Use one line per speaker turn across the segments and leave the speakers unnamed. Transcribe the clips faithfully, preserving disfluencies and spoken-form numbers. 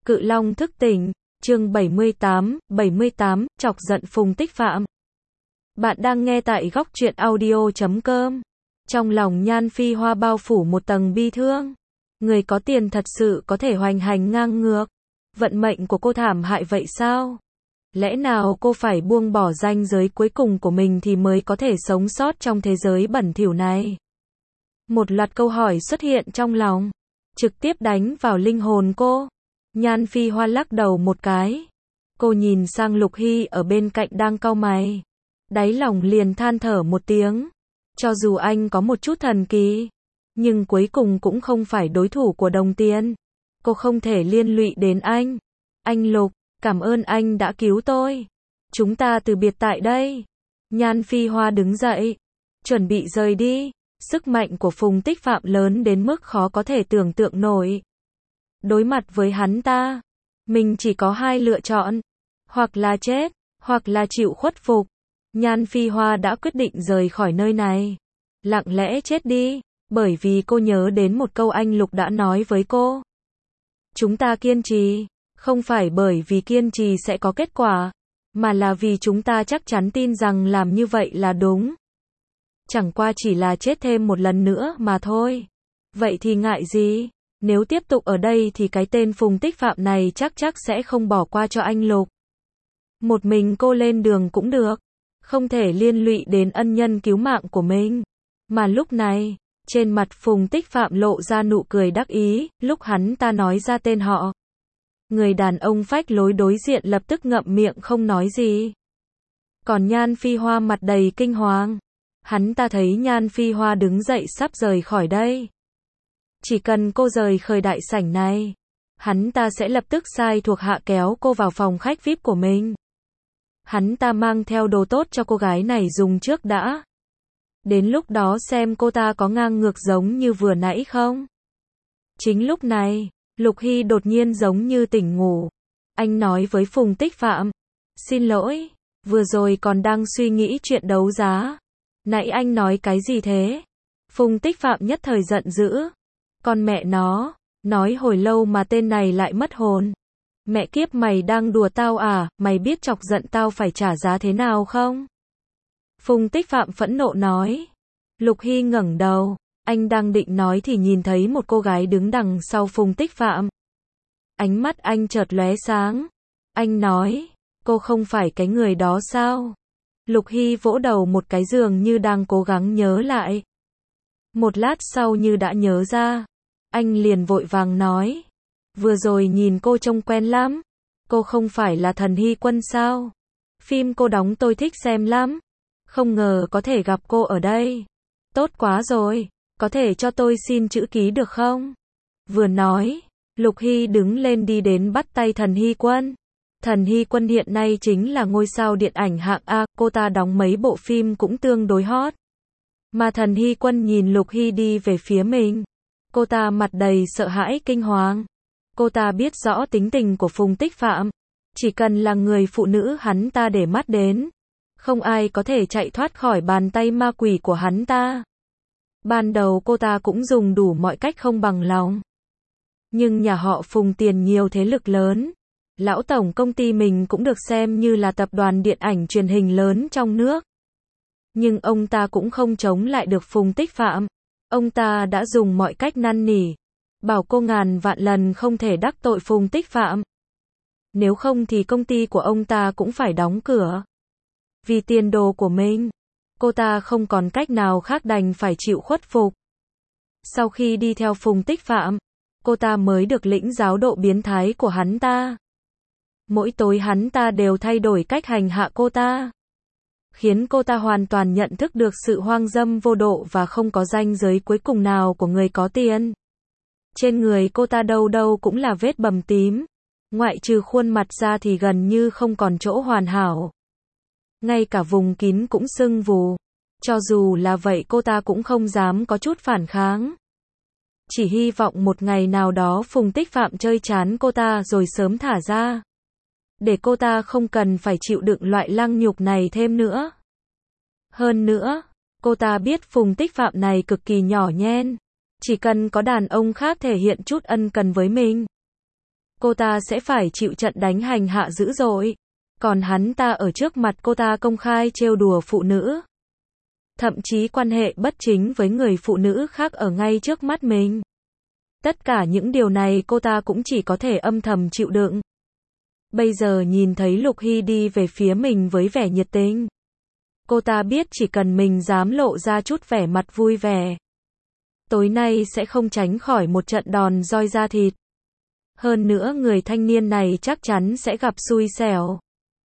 Cự Long thức tỉnh, chương bảy mươi tám, bảy mươi tám, chọc giận Phùng Tích Phạm. Bạn đang nghe tại góc truyện audio chấm com. Trong lòng Nhan Phi Hoa bao phủ một tầng bi thương. Người có tiền thật sự có thể hoành hành ngang ngược. Vận mệnh của cô thảm hại vậy sao? Lẽ nào cô phải buông bỏ ranh giới cuối cùng của mình thì mới có thể sống sót trong thế giới bẩn thỉu này? Một loạt câu hỏi xuất hiện trong lòng, trực tiếp đánh vào linh hồn cô. Nhan Phi Hoa lắc đầu một cái. Cô nhìn sang Lục Hy ở bên cạnh đang cau mày. Đáy lòng liền than thở một tiếng. Cho dù anh có một chút thần kỳ, nhưng cuối cùng cũng không phải đối thủ của đồng tiền. Cô không thể liên lụy đến anh. Anh Lục, cảm ơn anh đã cứu tôi. Chúng ta từ biệt tại đây. Nhan Phi Hoa đứng dậy, chuẩn bị rời đi. Sức mạnh của Phùng Tích Phạm lớn đến mức khó có thể tưởng tượng nổi. Đối mặt với hắn ta, mình chỉ có hai lựa chọn, hoặc là chết, hoặc là chịu khuất phục. Nhan Phi Hoa đã quyết định rời khỏi nơi này, lặng lẽ chết đi, bởi vì cô nhớ đến một câu anh Lục đã nói với cô. Chúng ta kiên trì, không phải bởi vì kiên trì sẽ có kết quả, mà là vì chúng ta chắc chắn tin rằng làm như vậy là đúng. Chẳng qua chỉ là chết thêm một lần nữa mà thôi. Vậy thì ngại gì? Nếu tiếp tục ở đây thì cái tên Phùng Tích Phạm này chắc chắc sẽ không bỏ qua cho anh Lục. Một mình cô lên đường cũng được, không thể liên lụy đến ân nhân cứu mạng của mình. Mà lúc này, trên mặt Phùng Tích Phạm lộ ra nụ cười đắc ý, lúc hắn ta nói ra tên họ. Người đàn ông phách lối đối diện lập tức ngậm miệng không nói gì. Còn Nhan Phi Hoa mặt đầy kinh hoàng. Hắn ta thấy Nhan Phi Hoa đứng dậy sắp rời khỏi đây. Chỉ cần cô rời khỏi đại sảnh này, hắn ta sẽ lập tức sai thuộc hạ kéo cô vào phòng khách vi ai pi của mình. Hắn ta mang theo đồ tốt cho cô gái này dùng trước đã. Đến lúc đó xem cô ta có ngang ngược giống như vừa nãy không. Chính lúc này, Lục Hy đột nhiên giống như tỉnh ngủ. Anh nói với Phùng Tích Phạm. Xin lỗi, vừa rồi còn đang suy nghĩ chuyện đấu giá. Nãy anh nói cái gì thế? Phùng Tích Phạm nhất thời giận dữ. Con mẹ nó, nói hồi lâu mà tên này lại mất hồn. Mẹ kiếp, mày đang đùa tao à, mày biết chọc giận tao phải trả giá thế nào không? Phùng Tích Phạm phẫn nộ nói. Lục Hy ngẩng đầu, anh đang định nói thì nhìn thấy một cô gái đứng đằng sau Phùng Tích Phạm. Ánh mắt anh chợt lóe sáng. Anh nói, cô không phải cái người đó sao? Lục Hy vỗ đầu một cái dường như đang cố gắng nhớ lại. Một lát sau như đã nhớ ra, anh liền vội vàng nói. Vừa rồi nhìn cô trông quen lắm. Cô không phải là Thần Hy Quân sao? Phim cô đóng tôi thích xem lắm. Không ngờ có thể gặp cô ở đây. Tốt quá rồi, có thể cho tôi xin chữ ký được không? Vừa nói, Lục Hy đứng lên đi đến bắt tay Thần Hy Quân. Thần Hy Quân hiện nay chính là ngôi sao điện ảnh hạng A, cô ta đóng mấy bộ phim cũng tương đối hot. Mà Thần Hy Quân nhìn Lục Hy đi về phía mình. Cô ta mặt đầy sợ hãi kinh hoàng. Cô ta biết rõ tính tình của Phùng Tích Phạm. Chỉ cần là người phụ nữ hắn ta để mắt đến, không ai có thể chạy thoát khỏi bàn tay ma quỷ của hắn ta. Ban đầu cô ta cũng dùng đủ mọi cách không bằng lòng. Nhưng nhà họ Phùng tiền nhiều thế lực lớn. Lão tổng công ty mình cũng được xem như là tập đoàn điện ảnh truyền hình lớn trong nước. Nhưng ông ta cũng không chống lại được Phùng Tích Phạm. Ông ta đã dùng mọi cách năn nỉ, bảo cô ngàn vạn lần không thể đắc tội Phùng Tích Phạm. Nếu không thì công ty của ông ta cũng phải đóng cửa. Vì tiền đồ của mình, cô ta không còn cách nào khác đành phải chịu khuất phục. Sau khi đi theo Phùng Tích Phạm, cô ta mới được lĩnh giáo độ biến thái của hắn ta. Mỗi tối hắn ta đều thay đổi cách hành hạ cô ta, khiến cô ta hoàn toàn nhận thức được sự hoang dâm vô độ và không có ranh giới cuối cùng nào của người có tiền. Trên người cô ta đâu đâu cũng là vết bầm tím, ngoại trừ khuôn mặt ra thì gần như không còn chỗ hoàn hảo. Ngay cả vùng kín cũng sưng vù. Cho dù là vậy cô ta cũng không dám có chút phản kháng. Chỉ hy vọng một ngày nào đó Phùng Tích Phạm chơi chán cô ta rồi sớm thả ra. Để cô ta không cần phải chịu đựng loại lăng nhục này thêm nữa. Hơn nữa, cô ta biết Phùng Tích Phạm này cực kỳ nhỏ nhen. Chỉ cần có đàn ông khác thể hiện chút ân cần với mình, cô ta sẽ phải chịu trận đánh hành hạ dữ dội. Còn hắn ta ở trước mặt cô ta công khai trêu đùa phụ nữ. Thậm chí quan hệ bất chính với người phụ nữ khác ở ngay trước mắt mình. Tất cả những điều này cô ta cũng chỉ có thể âm thầm chịu đựng. Bây giờ nhìn thấy Lục Hy đi về phía mình với vẻ nhiệt tình. Cô ta biết chỉ cần mình dám lộ ra chút vẻ mặt vui vẻ, tối nay sẽ không tránh khỏi một trận đòn roi da thịt. Hơn nữa người thanh niên này chắc chắn sẽ gặp xui xẻo.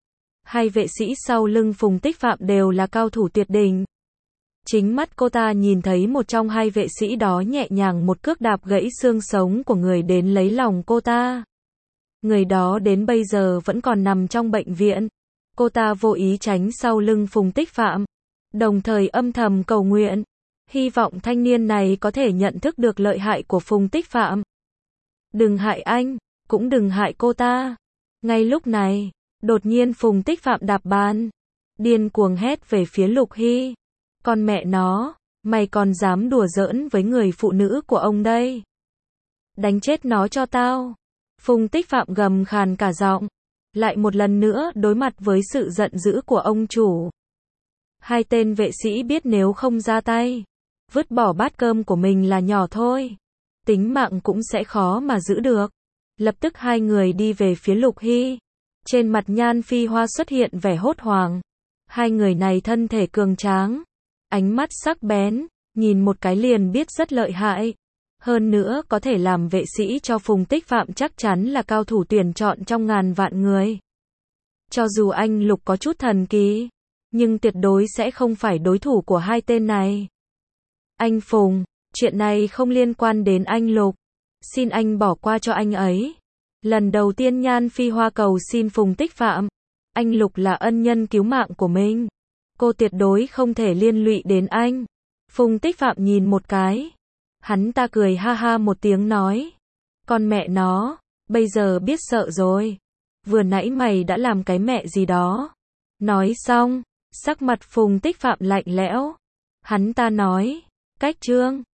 Hai vệ sĩ sau lưng Phùng Tích Phạm đều là cao thủ tuyệt đỉnh. Chính mắt cô ta nhìn thấy một trong hai vệ sĩ đó nhẹ nhàng một cước đạp gãy xương sống của người đến lấy lòng cô ta. Người đó đến bây giờ vẫn còn nằm trong bệnh viện. Cô ta vô ý tránh sau lưng Phùng Tích Phạm, đồng thời âm thầm cầu nguyện, hy vọng thanh niên này có thể nhận thức được lợi hại của Phùng Tích Phạm. Đừng hại anh, cũng đừng hại cô ta. Ngay lúc này, đột nhiên Phùng Tích Phạm đạp bàn, điên cuồng hét về phía Lục Hy. Con mẹ nó, mày còn dám đùa giỡn với người phụ nữ của ông đây. Đánh chết nó cho tao. Phùng Tích Phạm gầm khàn cả giọng, lại một lần nữa đối mặt với sự giận dữ của ông chủ. Hai tên vệ sĩ biết nếu không ra tay, vứt bỏ bát cơm của mình là nhỏ thôi, tính mạng cũng sẽ khó mà giữ được. Lập tức hai người đi về phía Lục Hy. Trên mặt Nhan Phi Hoa xuất hiện vẻ hốt hoảng. Hai người này thân thể cường tráng, ánh mắt sắc bén, nhìn một cái liền biết rất lợi hại. Hơn nữa có thể làm vệ sĩ cho Phùng Tích Phạm chắc chắn là cao thủ tuyển chọn trong ngàn vạn người. Cho dù anh Lục có chút thần kỳ, nhưng tuyệt đối sẽ không phải đối thủ của hai tên này. Anh Phùng, chuyện này không liên quan đến anh Lục. Xin anh bỏ qua cho anh ấy. Lần đầu tiên Nhan Phi Hoa cầu xin Phùng Tích Phạm. Anh Lục là ân nhân cứu mạng của mình. Cô tuyệt đối không thể liên lụy đến anh. Phùng Tích Phạm nhìn một cái. Hắn ta cười ha ha một tiếng nói. Con mẹ nó, bây giờ biết sợ rồi. Vừa nãy mày đã làm cái mẹ gì đó. Nói xong, sắc mặt Phùng Tích Phạm lạnh lẽo. Hắn ta nói, cách trương.